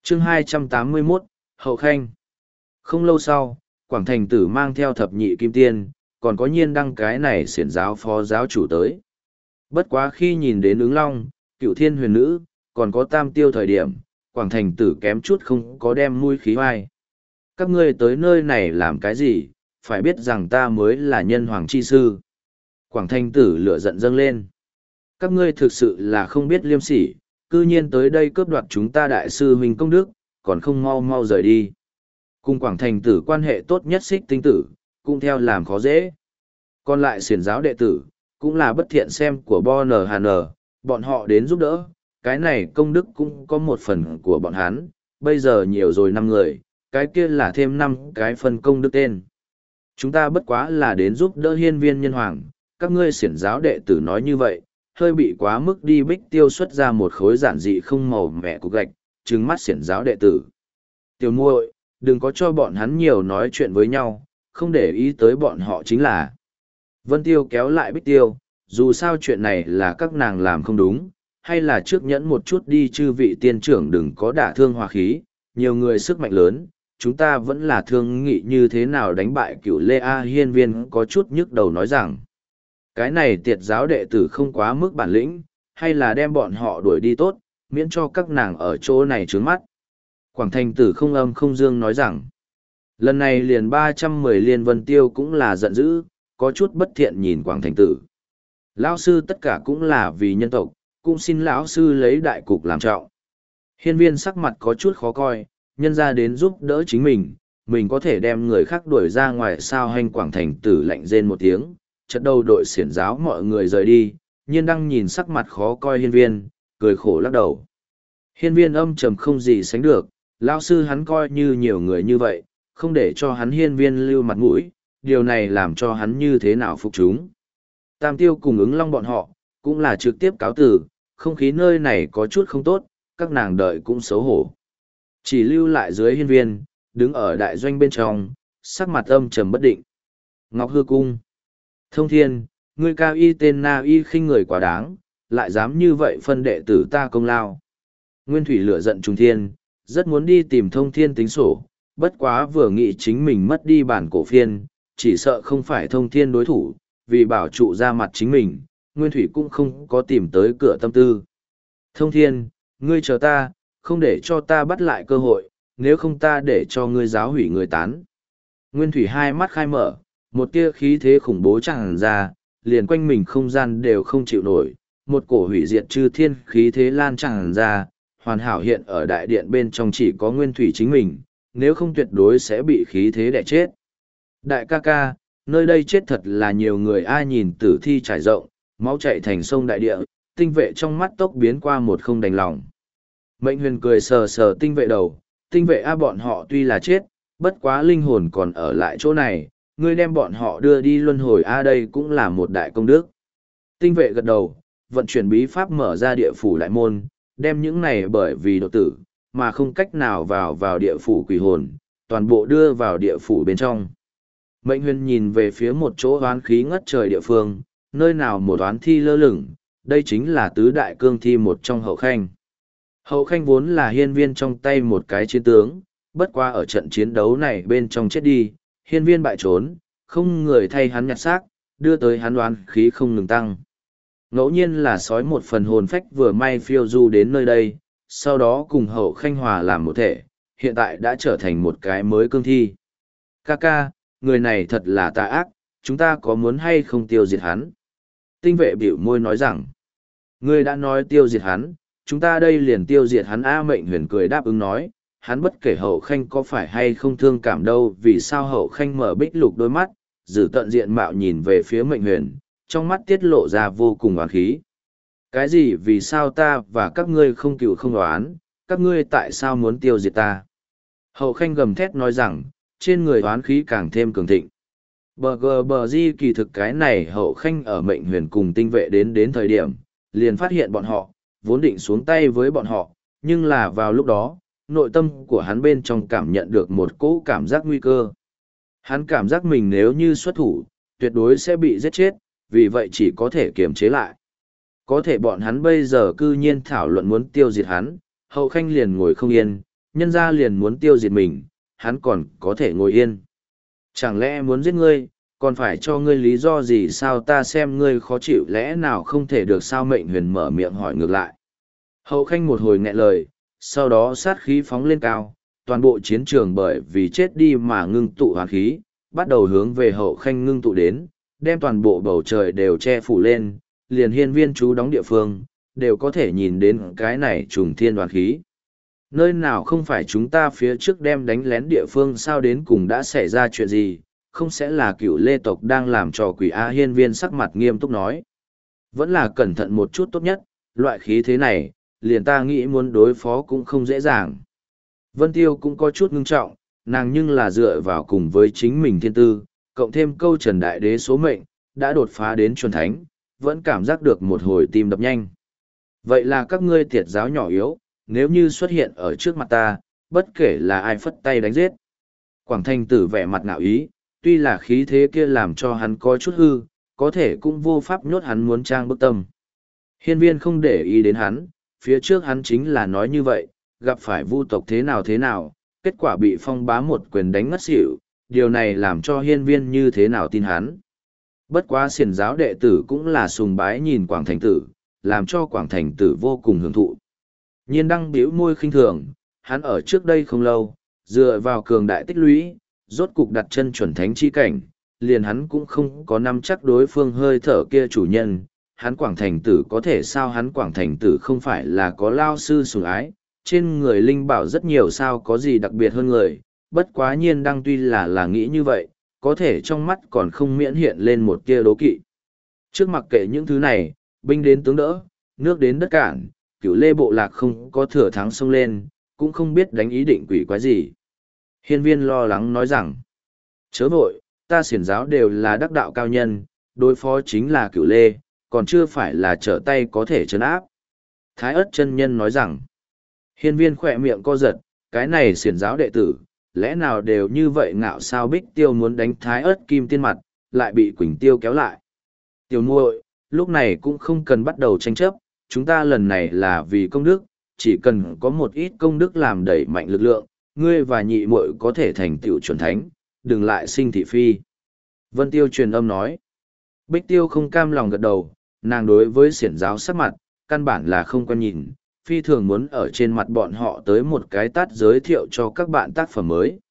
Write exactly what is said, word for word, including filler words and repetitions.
chương hai trăm tám mươi mốt, Hậu Khanh. Không lâu sau, Quảng Thành Tử mang theo thập nhị kim tiên, còn có nhiên đăng cái này xiển giáo phó giáo chủ tới. Bất quá khi nhìn đến ứng long, cựu thiên huyền nữ, còn có tam tiêu thời điểm, Quảng Thành Tử kém chút không có đem mũi khí vai. Các ngươi tới nơi này làm cái gì, phải biết rằng ta mới là nhân hoàng chi sư. Quảng Thành Tử lửa giận dâng lên. Các ngươi thực sự là không biết liêm sỉ, cư nhiên tới đây cướp đoạt chúng ta đại sư huynh công đức, còn không mau mau rời đi. Cùng Quảng Thành Tử quan hệ tốt nhất Xích Tinh Tử, cũng theo làm khó dễ. Còn lại xiển giáo đệ tử, cũng là bất thiện xem của Bo N H N, bọn họ đến giúp đỡ, cái này công đức cũng có một phần của bọn hắn, bây giờ nhiều rồi năm người, cái kia là thêm năm cái phần công đức tên. Chúng ta bất quá là đến giúp đỡ hiên viên nhân hoàng, các ngươi xiển giáo đệ tử nói như vậy, hơi bị quá mức đi bích tiêu xuất ra một khối giản dị không màu mẹ cục gạch, trừng mắt xiển giáo đệ tử. Tiểu muội, đừng có cho bọn hắn nhiều nói chuyện với nhau, không để ý tới bọn họ chính là. Vân Tiêu kéo lại bích tiêu, dù sao chuyện này là các nàng làm không đúng, hay là trước nhẫn một chút đi chư vị tiên trưởng đừng có đả thương hòa khí, nhiều người sức mạnh lớn, chúng ta vẫn là thương nghị như thế nào đánh bại cựu Lê A Hiên Viên có chút nhức đầu nói rằng. Cái này tiệt giáo đệ tử không quá mức bản lĩnh, hay là đem bọn họ đuổi đi tốt, miễn cho các nàng ở chỗ này trướng mắt. Quảng Thành Tử không âm không dương nói rằng, lần này liền ba trăm mười liên Vân Tiêu cũng là giận dữ, có chút bất thiện nhìn Quảng Thành Tử. Lão sư tất cả cũng là vì nhân tộc, cũng xin lão sư lấy đại cục làm trọng. Hiên Viên sắc mặt có chút khó coi, nhân ra đến giúp đỡ chính mình, mình có thể đem người khác đuổi ra ngoài sao hành. Quảng Thành Tử lạnh rên một tiếng, chợt đầu đội xiển giáo mọi người rời đi, nhiên đăng nhìn sắc mặt khó coi Hiên Viên, cười khổ lắc đầu. Hiên Viên âm trầm không gì sánh được, lão sư hắn coi như nhiều người như vậy, không để cho hắn Hiên Viên lưu mặt mũi, điều này làm cho hắn như thế nào phục chúng. Tam Tiêu cùng ứng long bọn họ, cũng là trực tiếp cáo từ, không khí nơi này có chút không tốt, các nàng đợi cũng xấu hổ. Chỉ lưu lại dưới Hiên Viên, đứng ở đại doanh bên trong, sắc mặt âm trầm bất định. Ngọc Hư Cung. Thông Thiên, ngươi cao y tên na y khinh người quá đáng, lại dám như vậy phân đệ tử ta công lao. Nguyên Thủy lửa giận trùng thiên, rất muốn đi tìm Thông Thiên tính sổ, bất quá vừa nghĩ chính mình mất đi bản cổ phiên, chỉ sợ không phải Thông Thiên đối thủ, vì bảo trụ ra mặt chính mình, Nguyên Thủy cũng không có tìm tới cửa tâm tư. Thông Thiên, ngươi chờ ta, không để cho ta bắt lại cơ hội, nếu không ta để cho ngươi giáo hủy người tán. Nguyên Thủy hai mắt khai mở, một tia khí thế khủng bố tràn ra, liền quanh mình không gian đều không chịu nổi, một cổ hủy diệt chư thiên khí thế lan tràn ra, hoàn hảo hiện ở đại điện bên trong chỉ có Nguyên Thủy chính mình, nếu không tuyệt đối sẽ bị khí thế đè chết. Đại ca ca, nơi đây chết thật là nhiều người ai nhìn tử thi trải rộng, máu chạy thành sông đại địa, tinh vệ trong mắt tốc biến qua một không đành lòng. Mệnh Huyền cười sờ sờ tinh vệ đầu, tinh vệ a bọn họ tuy là chết, bất quá linh hồn còn ở lại chỗ này, ngươi đem bọn họ đưa đi luân hồi a đây cũng là một đại công đức. Tinh vệ gật đầu, vận chuyển bí pháp mở ra địa phủ đại môn, đem những này bởi vì độ tử, mà không cách nào vào vào địa phủ quỷ hồn, toàn bộ đưa vào địa phủ bên trong. Mệnh Huyền nhìn về phía một chỗ oán khí ngất trời địa phương, nơi nào một oán thi lơ lửng, đây chính là tứ đại cương thi một trong Hậu Khanh. Hậu Khanh vốn là Hiên Viên trong tay một cái chiến tướng, bất qua ở trận chiến đấu này bên trong chết đi, Hiên Viên bại trốn, không người thay hắn nhặt xác, đưa tới hắn oán khí không ngừng tăng. Ngẫu nhiên là sói một phần hồn phách vừa may phiêu du đến nơi đây, sau đó cùng Hậu Khanh hòa làm một thể, hiện tại đã trở thành một cái mới cương thi. Ca ca, người này thật là tà ác, chúng ta có muốn hay không tiêu diệt hắn? Tinh vệ biểu môi nói rằng, ngươi đã nói tiêu diệt hắn, chúng ta đây liền tiêu diệt hắn. A Mệnh Huyền cười đáp ứng nói, hắn bất kể Hậu Khanh có phải hay không thương cảm đâu, vì sao Hậu Khanh mở bích lục đôi mắt, giữ tận diện mạo nhìn về phía Mệnh Huyền, trong mắt tiết lộ ra vô cùng oán khí. Cái gì vì sao ta và các ngươi không cựu không đoán, các ngươi tại sao muốn tiêu diệt ta? Hậu Khanh gầm thét nói rằng, trên người oán khí càng thêm cường thịnh. Bờ gờ bờ di kỳ thực cái này Hậu Khanh ở Mệnh Huyền cùng tinh vệ đến đến thời điểm, liền phát hiện bọn họ, vốn định xuống tay với bọn họ, nhưng là vào lúc đó, nội tâm của hắn bên trong cảm nhận được một cỗ cảm giác nguy cơ. Hắn cảm giác mình nếu như xuất thủ, tuyệt đối sẽ bị giết chết, vì vậy chỉ có thể kiềm chế lại. Có thể bọn hắn bây giờ cư nhiên thảo luận muốn tiêu diệt hắn, Hậu Khanh liền ngồi không yên, nhân ra liền muốn tiêu diệt mình, hắn còn có thể ngồi yên. Chẳng lẽ muốn giết ngươi, còn phải cho ngươi lý do gì sao ta xem ngươi khó chịu lẽ nào không thể được sao mệnh huyền mở miệng hỏi ngược lại. Hậu khanh một hồi nghẹn lời, sau đó sát khí phóng lên cao, toàn bộ chiến trường bởi vì chết đi mà ngưng tụ hoàn khí, bắt đầu hướng về hậu khanh ngưng tụ đến, đem toàn bộ bầu trời đều che phủ lên, liền hiên viên chú đóng địa phương, đều có thể nhìn đến cái này trùng thiên hoàn khí. Nơi nào không phải chúng ta phía trước đem đánh lén địa phương sao đến cùng đã xảy ra chuyện gì, không sẽ là cựu lê tộc đang làm trò quỷ A hiên viên sắc mặt nghiêm túc nói. Vẫn là cẩn thận một chút tốt nhất, loại khí thế này, liền ta nghĩ muốn đối phó cũng không dễ dàng. Vân Tiêu cũng có chút ngưng trọng, nàng nhưng là dựa vào cùng với chính mình thiên tư, cộng thêm câu trần đại đế số mệnh, đã đột phá đến chuẩn thánh, vẫn cảm giác được một hồi tim đập nhanh. Vậy là các ngươi tiệt giáo nhỏ yếu, nếu như xuất hiện ở trước mặt ta, bất kể là ai phất tay đánh giết. Quảng Thanh Tử vẻ mặt ngạo ý, tuy là khí thế kia làm cho hắn có chút hư, có thể cũng vô pháp nhốt hắn muốn trang bức tâm. Hiên viên không để ý đến hắn, phía trước hắn chính là nói như vậy, gặp phải vu tộc thế nào thế nào, kết quả bị phong bá một quyền đánh ngất xỉu, điều này làm cho hiên viên như thế nào tin hắn. Bất quá xiển giáo đệ tử cũng là sùng bái nhìn Quảng Thành Tử, làm cho Quảng Thành Tử vô cùng hưởng thụ. Nhiên đăng bĩu môi khinh thường, hắn ở trước đây không lâu, dựa vào cường đại tích lũy, rốt cục đặt chân chuẩn thánh chi cảnh, liền hắn cũng không có nắm chắc đối phương hơi thở kia chủ nhân, hắn Quảng Thành Tử có thể sao hắn Quảng Thành Tử không phải là có lao sư sủng ái, trên người linh bảo rất nhiều sao có gì đặc biệt hơn người, bất quá nhiên đăng tuy là là nghĩ như vậy, có thể trong mắt còn không miễn hiện lên một tia đố kỵ. Trước mặc kệ những thứ này, binh đến tướng đỡ, nước đến đất cản, cửu lê bộ lạc không có thừa thắng xông lên, cũng không biết đánh ý định quỷ quái gì. Hiên viên lo lắng nói rằng, chớ vội, ta xiển giáo đều là đắc đạo cao nhân, đối phó chính là cửu lê, còn chưa phải là trở tay có thể trấn áp. Thái ất chân nhân nói rằng, hiên viên khỏe miệng co giật, cái này xiển giáo đệ tử, lẽ nào đều như vậy ngạo sao Bích Tiêu muốn đánh Thái ất kim tiên mặt, lại bị Quỳnh Tiêu kéo lại. Tiểu muội, lúc này cũng không cần bắt đầu tranh chấp, chúng ta lần này là vì công đức, chỉ cần có một ít công đức làm đẩy mạnh lực lượng, ngươi và nhị muội có thể thành tựu chuẩn thánh, đừng lại sinh thị phi. Vân Tiêu truyền âm nói. Bích Tiêu không cam lòng gật đầu, nàng đối với xiển giáo sắc mặt, căn bản là không quen nhìn, phi thường muốn ở trên mặt bọn họ tới một cái tát giới thiệu cho các bạn tác phẩm mới.